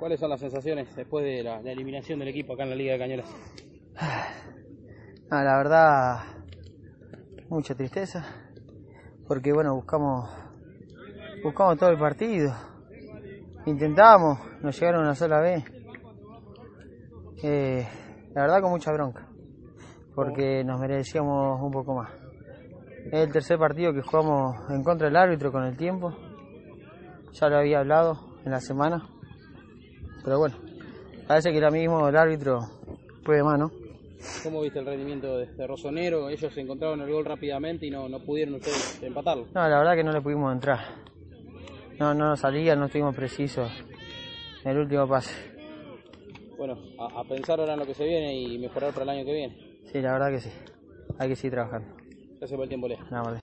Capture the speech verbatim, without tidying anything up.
¿Cuáles son las sensaciones después de la, la eliminación del equipo acá en la Liga de Cañuelas? Ah, la verdad, mucha tristeza, porque bueno, buscamos, buscamos todo el partido, intentamos, nos llegaron una sola vez, eh, la verdad con mucha bronca, porque nos merecíamos un poco más. Es el tercer partido que jugamos en contra del árbitro con el tiempo, ya lo había hablado en la semana, pero bueno, parece que ahora mismo el árbitro puede más, ¿no? ¿Cómo viste el rendimiento de, de Rosonero? Ellos encontraron el gol rápidamente y no, no pudieron ustedes empatarlo. No, la verdad que no le pudimos entrar. No, no nos salía, no estuvimos precisos en el último pase. Bueno, a, a pensar ahora en lo que se viene y mejorar para el año que viene. Sí, la verdad que sí. Hay que seguir trabajando. Gracias por el tiempo, Lea. Nada más.